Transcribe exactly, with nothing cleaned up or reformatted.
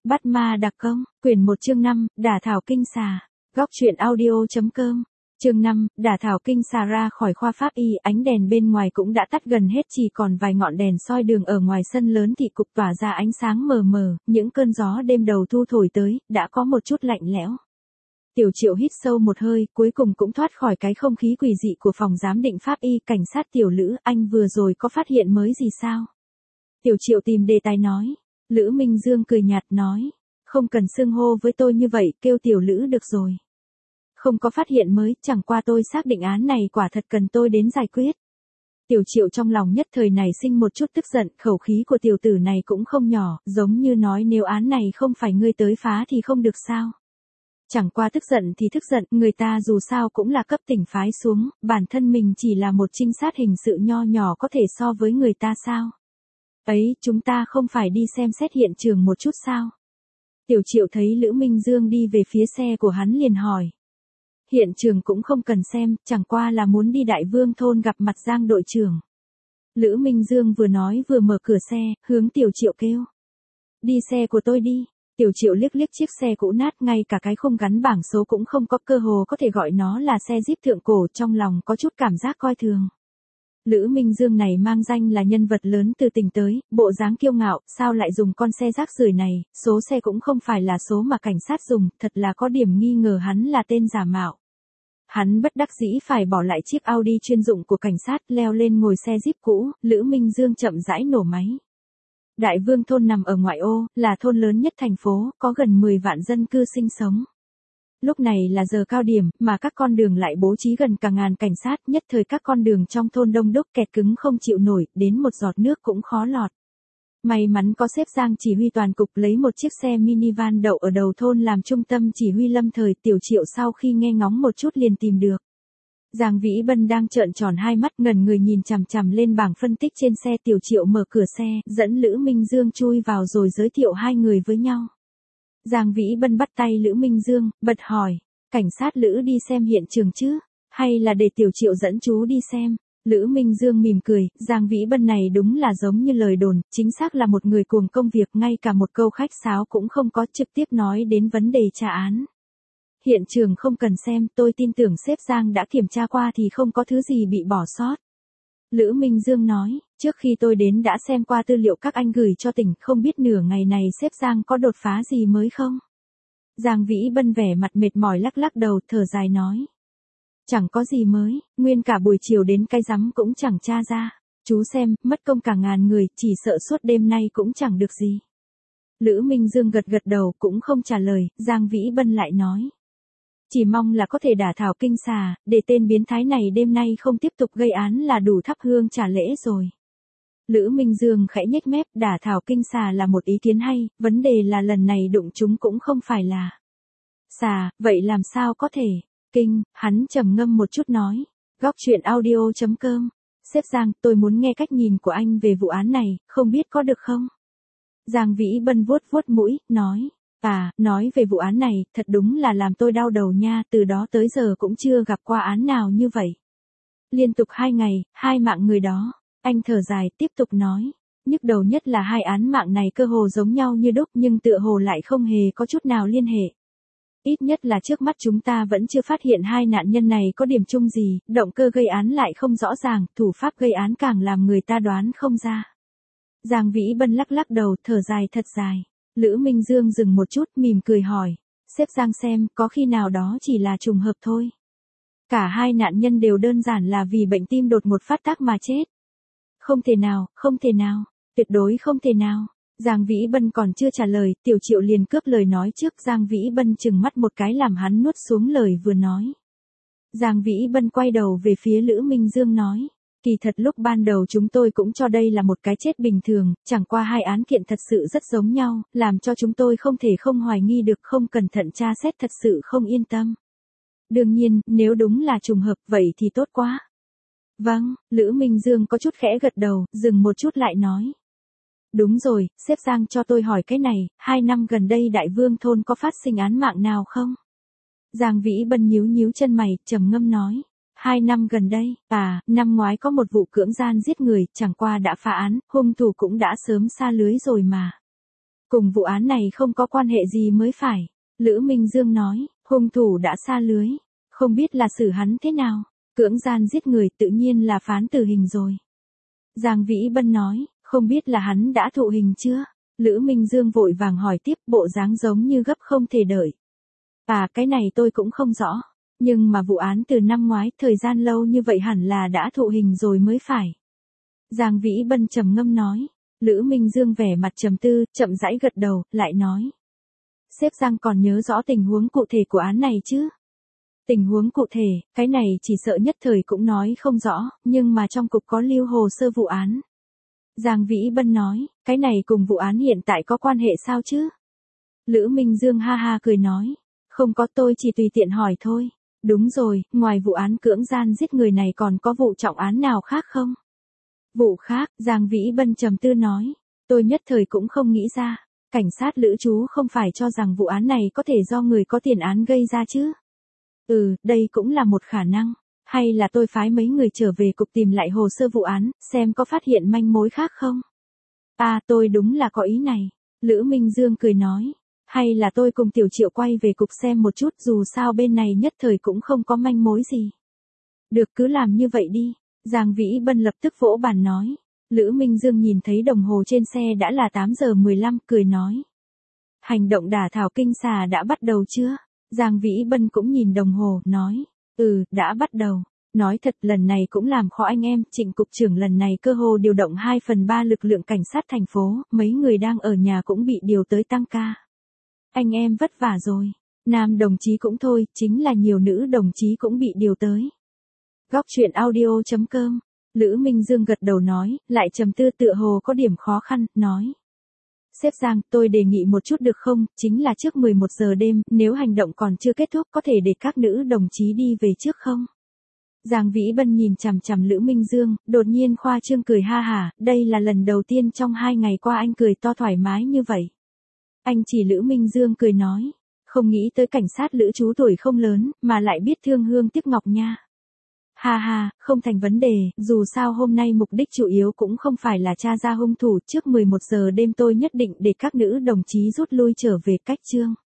Bắt ma đặc công, quyển một chương năm, đả thảo kinh xà. Góc truyện audio.com. Chương năm, đả thảo kinh xà. Ra khỏi khoa pháp y, ánh đèn bên ngoài cũng đã tắt gần hết, chỉ còn vài ngọn đèn soi đường ở ngoài sân lớn thị cục tỏa ra ánh sáng mờ mờ, những cơn gió đêm đầu thu thổi tới, đã có một chút lạnh lẽo. Tiểu Triệu hít sâu một hơi, cuối cùng cũng thoát khỏi cái không khí quỷ dị của phòng giám định pháp y. Cảnh sát Tiểu Lữ, anh vừa rồi có phát hiện mới gì sao? Tiểu Triệu tìm đề tài nói. Lữ Minh Dương cười nhạt nói, không cần xưng hô với tôi như vậy, kêu Tiểu Lữ được rồi. Không có phát hiện mới, chẳng qua tôi xác định án này quả thật cần tôi đến giải quyết. Tiểu Triệu trong lòng nhất thời này sinh một chút tức giận, khẩu khí của tiểu tử này cũng không nhỏ, giống như nói nếu án này không phải ngươi tới phá thì không được sao. Chẳng qua tức giận thì tức giận, người ta dù sao cũng là cấp tỉnh phái xuống, bản thân mình chỉ là một trinh sát hình sự nho nhỏ có thể so với người ta sao. Ấy, chúng ta không phải đi xem xét hiện trường một chút sao? Tiểu Triệu thấy Lữ Minh Dương đi về phía xe của hắn liền hỏi. Hiện trường cũng không cần xem, chẳng qua là muốn đi Đại Vương thôn gặp mặt Giang đội trưởng. Lữ Minh Dương vừa nói vừa mở cửa xe, hướng Tiểu Triệu kêu. Đi xe của tôi đi. Tiểu Triệu liếc liếc chiếc xe cũ nát, ngay cả cái khung gắn bảng số cũng không có, cơ hồ có thể gọi nó là xe Jeep thượng cổ, trong lòng có chút cảm giác coi thường. Lữ Minh Dương này mang danh là nhân vật lớn từ tỉnh tới, bộ dáng kiêu ngạo, sao lại dùng con xe rác rưởi này, số xe cũng không phải là số mà cảnh sát dùng, thật là có điểm nghi ngờ hắn là tên giả mạo. Hắn bất đắc dĩ phải bỏ lại chiếc Audi chuyên dụng của cảnh sát, leo lên ngồi xe Jeep cũ. Lữ Minh Dương chậm rãi nổ máy. Đại Vương thôn nằm ở ngoại ô, là thôn lớn nhất thành phố, có gần mười vạn dân cư sinh sống. Lúc này là giờ cao điểm, mà các con đường lại bố trí gần cả ngàn cảnh sát, nhất thời các con đường trong thôn đông đúc kẹt cứng không chịu nổi, đến một giọt nước cũng khó lọt. May mắn có sếp Giang chỉ huy toàn cục lấy một chiếc xe minivan đậu ở đầu thôn làm trung tâm chỉ huy lâm thời. Tiểu Triệu sau khi nghe ngóng một chút liền tìm được. Giang Vĩ Bân đang trợn tròn hai mắt ngẩn người nhìn chằm chằm lên bảng phân tích trên xe. Tiểu Triệu mở cửa xe, dẫn Lữ Minh Dương chui vào rồi giới thiệu hai người với nhau. Giang Vĩ Bân bắt tay Lữ Minh Dương, bật hỏi, cảnh sát Lữ đi xem hiện trường chứ, hay là để Tiểu Triệu dẫn chú đi xem? Lữ Minh Dương mỉm cười, Giang Vĩ Bân này đúng là giống như lời đồn, chính xác là một người cuồng công việc, ngay cả một câu khách sáo cũng không có, trực tiếp nói đến vấn đề tra án. Hiện trường không cần xem, tôi tin tưởng sếp Giang đã kiểm tra qua thì không có thứ gì bị bỏ sót. Lữ Minh Dương nói, trước khi tôi đến đã xem qua tư liệu các anh gửi cho tỉnh, không biết nửa ngày này sếp Giang có đột phá gì mới không? Giang Vĩ Bân vẻ mặt mệt mỏi lắc lắc đầu, thở dài nói. Chẳng có gì mới, nguyên cả buổi chiều đến cái rắm cũng chẳng tra ra. Chú xem, mất công cả ngàn người, chỉ sợ suốt đêm nay cũng chẳng được gì. Lữ Minh Dương gật gật đầu cũng không trả lời, Giang Vĩ Bân lại nói. Chỉ mong là có thể đả thảo kinh xà, để tên biến thái này đêm nay không tiếp tục gây án là đủ thắp hương trả lễ rồi. Lữ Minh Dương khẽ nhếch mép, đả thảo kinh xà là một ý kiến hay, vấn đề là lần này đụng chúng cũng không phải là xà, vậy làm sao có thể? Kinh, hắn trầm ngâm một chút nói. Góc truyện audio.com. Sếp Giang, tôi muốn nghe cách nhìn của anh về vụ án này, không biết có được không? Giang Vĩ Bân vuốt vuốt mũi, nói. À, nói về vụ án này, thật đúng là làm tôi đau đầu nha, từ đó tới giờ cũng chưa gặp qua án nào như vậy. Liên tục hai ngày, hai mạng người đó. Anh thở dài, tiếp tục nói. Nhức đầu nhất là hai án mạng này cơ hồ giống nhau như đúc nhưng tựa hồ lại không hề có chút nào liên hệ. Ít nhất là trước mắt chúng ta vẫn chưa phát hiện hai nạn nhân này có điểm chung gì, động cơ gây án lại không rõ ràng, thủ pháp gây án càng làm người ta đoán không ra. Giang Vĩ Bân lắc lắc đầu, thở dài thật dài. Lữ Minh Dương dừng một chút, mỉm cười hỏi. Sếp Giang xem, có khi nào đó chỉ là trùng hợp thôi. Cả hai nạn nhân đều đơn giản là vì bệnh tim đột ngột phát tác mà chết. Không thể nào, không thể nào, tuyệt đối không thể nào. Giang Vĩ Bân còn chưa trả lời, Tiểu Triệu liền cướp lời nói trước. Giang Vĩ Bân chừng mắt một cái làm hắn nuốt xuống lời vừa nói. Giang Vĩ Bân quay đầu về phía Lữ Minh Dương nói. Kỳ thật lúc ban đầu chúng tôi cũng cho đây là một cái chết bình thường, chẳng qua hai án kiện thật sự rất giống nhau, làm cho chúng tôi không thể không hoài nghi được, không cẩn thận tra xét thật sự không yên tâm. Đương nhiên, nếu đúng là trùng hợp vậy thì tốt quá. Vâng, Lữ Minh Dương có chút khẽ gật đầu, dừng một chút lại nói. Đúng rồi, sếp Giang cho tôi hỏi cái này, hai năm gần đây Đại Vương thôn có phát sinh án mạng nào không? Giang Vĩ Bân nhíu nhíu chân mày, trầm ngâm nói. Hai năm gần đây, à, năm ngoái có một vụ cưỡng gian giết người, chẳng qua đã phá án, hung thủ cũng đã sớm xa lưới rồi mà. Cùng vụ án này không có quan hệ gì mới phải. Lữ Minh Dương nói, hung thủ đã sa lưới. Không biết là xử hắn thế nào. Cưỡng gian giết người tự nhiên là phán tử hình rồi. Giang Vĩ Bân nói, không biết là hắn đã thụ hình chưa? Lữ Minh Dương vội vàng hỏi tiếp, bộ dáng giống như gấp không thể đợi. À, cái này tôi cũng không rõ. Nhưng mà vụ án từ năm ngoái, thời gian lâu như vậy hẳn là đã thụ hình rồi mới phải. Giang Vĩ Bân trầm ngâm nói. Lữ Minh Dương vẻ mặt trầm tư, chậm rãi gật đầu, lại nói. Sếp Giang còn nhớ rõ tình huống cụ thể của án này chứ? Tình huống cụ thể, cái này chỉ sợ nhất thời cũng nói không rõ, nhưng mà trong cục có lưu hồ sơ vụ án. Giang Vĩ Bân nói, cái này cùng vụ án hiện tại có quan hệ sao chứ? Lữ Minh Dương ha ha cười nói, không có, tôi chỉ tùy tiện hỏi thôi. Đúng rồi, ngoài vụ án cưỡng gian giết người này còn có vụ trọng án nào khác không? Vụ khác, Giang Vĩ Bân trầm tư nói, tôi nhất thời cũng không nghĩ ra. Cảnh sát Lữ chú không phải cho rằng vụ án này có thể do người có tiền án gây ra chứ? Ừ, đây cũng là một khả năng. Hay là tôi phái mấy người trở về cục tìm lại hồ sơ vụ án, xem có phát hiện manh mối khác không? À, tôi đúng là có ý này. Lữ Minh Dương cười nói. Hay là tôi cùng Tiểu Triệu quay về cục xem một chút, dù sao bên này nhất thời cũng không có manh mối gì. Được, cứ làm như vậy đi. Giang Vĩ Bân lập tức vỗ bàn nói. Lữ Minh Dương nhìn thấy đồng hồ trên xe đã là tám giờ mười lăm, cười nói. Hành động đả thảo kinh xà đã bắt đầu chưa? Giang Vĩ Bân cũng nhìn đồng hồ, nói. Ừ, đã bắt đầu. Nói thật, lần này cũng làm khó anh em, Trịnh cục trưởng lần này cơ hồ điều động hai phần ba lực lượng cảnh sát thành phố, mấy người đang ở nhà cũng bị điều tới tăng ca. Anh em vất vả rồi. Nam đồng chí cũng thôi, chính là nhiều nữ đồng chí cũng bị điều tới. Góc truyện audio chấm com. Lữ Minh Dương gật đầu nói, lại trầm tư tựa hồ có điểm khó khăn, nói. Sếp Giang, tôi đề nghị một chút được không, chính là trước mười một giờ đêm, nếu hành động còn chưa kết thúc có thể để các nữ đồng chí đi về trước không? Giang Vĩ Bân nhìn chằm chằm Lữ Minh Dương, đột nhiên khoa trương cười ha hả, đây là lần đầu tiên trong hai ngày qua anh cười to thoải mái như vậy. Anh chỉ Lữ Minh Dương cười nói, không nghĩ tới cảnh sát Lữ chú tuổi không lớn, mà lại biết thương hương tiếc ngọc nha. Ha ha, không thành vấn đề, dù sao hôm nay mục đích chủ yếu cũng không phải là tra ra hung thủ, trước mười một giờ đêm tôi nhất định để các nữ đồng chí rút lui trở về cách chương.